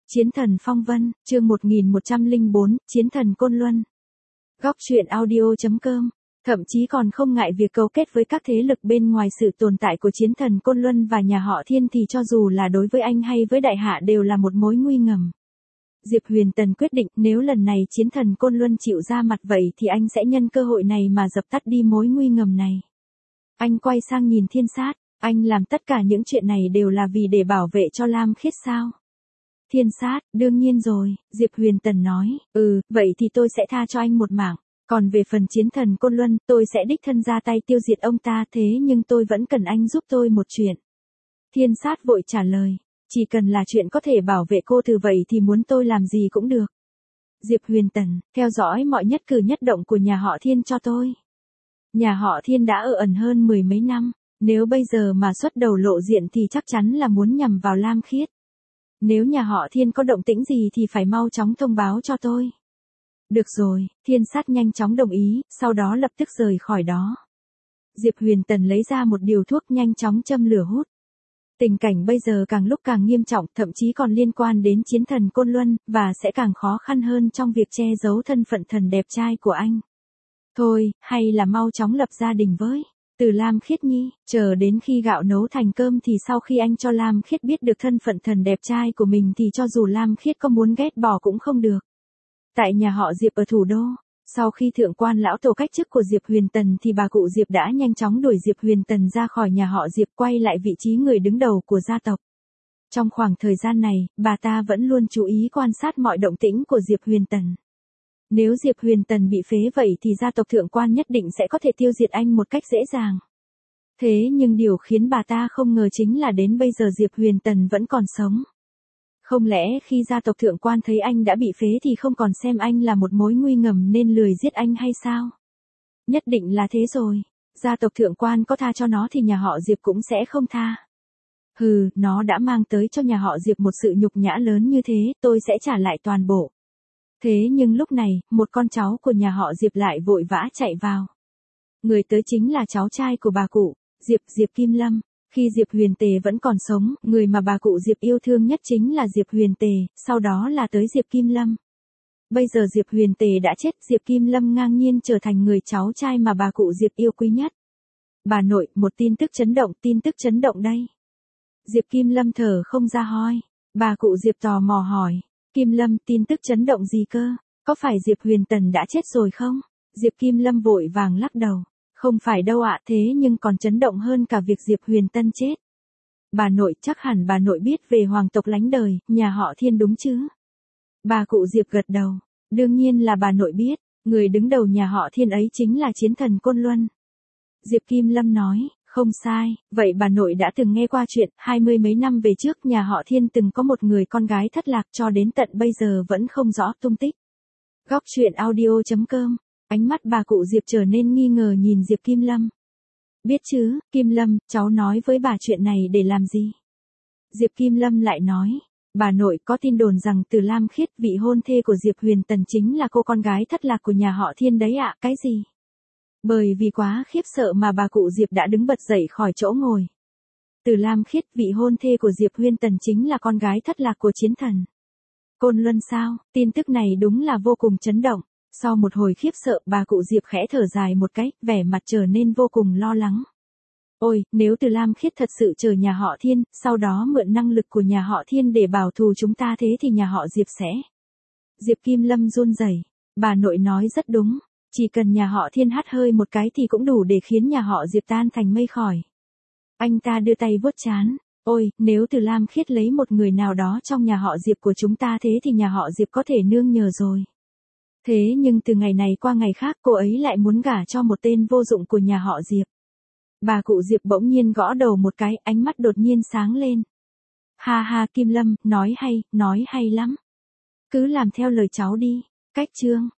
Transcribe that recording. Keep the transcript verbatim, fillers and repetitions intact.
Chiến thần phong vân, chương một nghìn một trăm lẻ bốn, Chiến thần Côn Luân. Góc truyện audio chấm com, thậm chí còn không ngại việc cấu kết với các thế lực bên ngoài sự tồn tại của chiến thần Côn Luân và nhà họ Thiên thì cho dù là đối với anh hay với đại hạ đều là một mối nguy ngầm. Diệp Huyền Tần quyết định nếu lần này chiến thần Côn Luân chịu ra mặt vậy thì anh sẽ nhân cơ hội này mà dập tắt đi mối nguy ngầm này. Anh quay sang nhìn Thiên Sát, anh làm tất cả những chuyện này đều là vì để bảo vệ cho Lam Khiết sao? Thiên Sát, đương nhiên rồi, Diệp Huyền Tần nói, ừ, vậy thì tôi sẽ tha cho anh một mảng, còn về phần chiến thần Côn Luân, tôi sẽ đích thân ra tay tiêu diệt ông ta thế nhưng tôi vẫn cần anh giúp tôi một chuyện. Thiên Sát vội trả lời, chỉ cần là chuyện có thể bảo vệ cô từ vậy thì muốn tôi làm gì cũng được. Diệp Huyền Tần, theo dõi mọi nhất cử nhất động của nhà họ Thiên cho tôi. Nhà họ Thiên đã ở ẩn hơn mười mấy năm, nếu bây giờ mà xuất đầu lộ diện thì chắc chắn là muốn nhằm vào Lam Khiết. Nếu nhà họ Thiên có động tĩnh gì thì phải mau chóng thông báo cho tôi. Được rồi, Thiên Sát nhanh chóng đồng ý, sau đó lập tức rời khỏi đó. Diệp Huyền Tần lấy ra một điều thuốc nhanh chóng châm lửa hút. Tình cảnh bây giờ càng lúc càng nghiêm trọng, thậm chí còn liên quan đến chiến thần Côn Luân, và sẽ càng khó khăn hơn trong việc che giấu thân phận thần đẹp trai của anh. Thôi, hay là mau chóng lập gia đình với Từ Lam Khiết Nhi, chờ đến khi gạo nấu thành cơm thì sau khi anh cho Lam Khiết biết được thân phận thần đẹp trai của mình thì cho dù Lam Khiết có muốn ghét bỏ cũng không được. Tại nhà họ Diệp ở thủ đô, sau khi thượng quan lão tổ cách chức của Diệp Huyền Tần thì bà cụ Diệp đã nhanh chóng đuổi Diệp Huyền Tần ra khỏi nhà họ Diệp quay lại vị trí người đứng đầu của gia tộc. Trong khoảng thời gian này, bà ta vẫn luôn chú ý quan sát mọi động tĩnh của Diệp Huyền Tần. Nếu Diệp Huyền Tần bị phế vậy thì gia tộc thượng quan nhất định sẽ có thể tiêu diệt anh một cách dễ dàng. Thế nhưng điều khiến bà ta không ngờ chính là đến bây giờ Diệp Huyền Tần vẫn còn sống. Không lẽ khi gia tộc thượng quan thấy anh đã bị phế thì không còn xem anh là một mối nguy ngầm nên lười giết anh hay sao? Nhất định là thế rồi. Gia tộc thượng quan có tha cho nó thì nhà họ Diệp cũng sẽ không tha. Hừ, nó đã mang tới cho nhà họ Diệp một sự nhục nhã lớn như thế, tôi sẽ trả lại toàn bộ. Thế nhưng lúc này, một con cháu của nhà họ Diệp lại vội vã chạy vào. Người tới chính là cháu trai của bà cụ, Diệp Diệp Kim Lâm. Khi Diệp Huyền Tề vẫn còn sống, người mà bà cụ Diệp yêu thương nhất chính là Diệp Huyền Tề, sau đó là tới Diệp Kim Lâm. Bây giờ Diệp Huyền Tề đã chết, Diệp Kim Lâm ngang nhiên trở thành người cháu trai mà bà cụ Diệp yêu quý nhất. Bà nội, một tin tức chấn động, tin tức chấn động đây. Diệp Kim Lâm thở không ra hoi. Bà cụ Diệp tò mò hỏi. Kim Lâm, tin tức chấn động gì cơ? Có phải Diệp Huyền Tần đã chết rồi không? Diệp Kim Lâm vội vàng lắc đầu. Không phải đâu ạ, thế nhưng còn chấn động hơn cả việc Diệp Huyền Tân chết. Bà nội, chắc hẳn bà nội biết về hoàng tộc lánh đời, nhà họ Thiên đúng chứ? Bà cụ Diệp gật đầu. Đương nhiên là bà nội biết, người đứng đầu nhà họ Thiên ấy chính là chiến thần Côn Luân. Diệp Kim Lâm nói, không sai, vậy bà nội đã từng nghe qua chuyện, hai mươi mấy năm về trước nhà họ Thiên từng có một người con gái thất lạc cho đến tận bây giờ vẫn không rõ tung tích. Góc truyện audio chấm com. Ánh mắt bà cụ Diệp trở nên nghi ngờ nhìn Diệp Kim Lâm. Biết chứ, Kim Lâm, cháu nói với bà chuyện này để làm gì? Diệp Kim Lâm lại nói, bà nội có tin đồn rằng Từ Lam Khiết, vị hôn thê của Diệp Huyền Tần chính là cô con gái thất lạc của nhà họ Thiên đấy ạ, cái gì? Bởi vì quá khiếp sợ mà bà cụ Diệp đã đứng bật dậy khỏi chỗ ngồi. Từ Lam Khiết, vị hôn thê của Diệp Huyền Tần chính là con gái thất lạc của chiến thần Côn Luân sao? Tin tức này đúng là vô cùng chấn động. Sau một hồi khiếp sợ, bà cụ Diệp khẽ thở dài một cái, vẻ mặt trở nên vô cùng lo lắng. Ôi, nếu Từ Lam Khiết thật sự chờ nhà họ Thiên, sau đó mượn năng lực của nhà họ Thiên để bảo thù chúng ta thế thì nhà họ Diệp sẽ... Diệp Kim Lâm run rẩy. Bà nội nói rất đúng, chỉ cần nhà họ Thiên hắt hơi một cái thì cũng đủ để khiến nhà họ Diệp tan thành mây khói. Anh ta đưa tay vuốt trán. Ôi, nếu Từ Lam Khiết lấy một người nào đó trong nhà họ Diệp của chúng ta thế thì nhà họ Diệp có thể nương nhờ rồi. Thế nhưng từ ngày này qua ngày khác cô ấy lại muốn gả cho một tên vô dụng của nhà họ Diệp. Bà cụ Diệp bỗng nhiên gõ đầu một cái, ánh mắt đột nhiên sáng lên. Ha ha Kim Lâm, nói hay, nói hay lắm. Cứ làm theo lời cháu đi. Cách chương.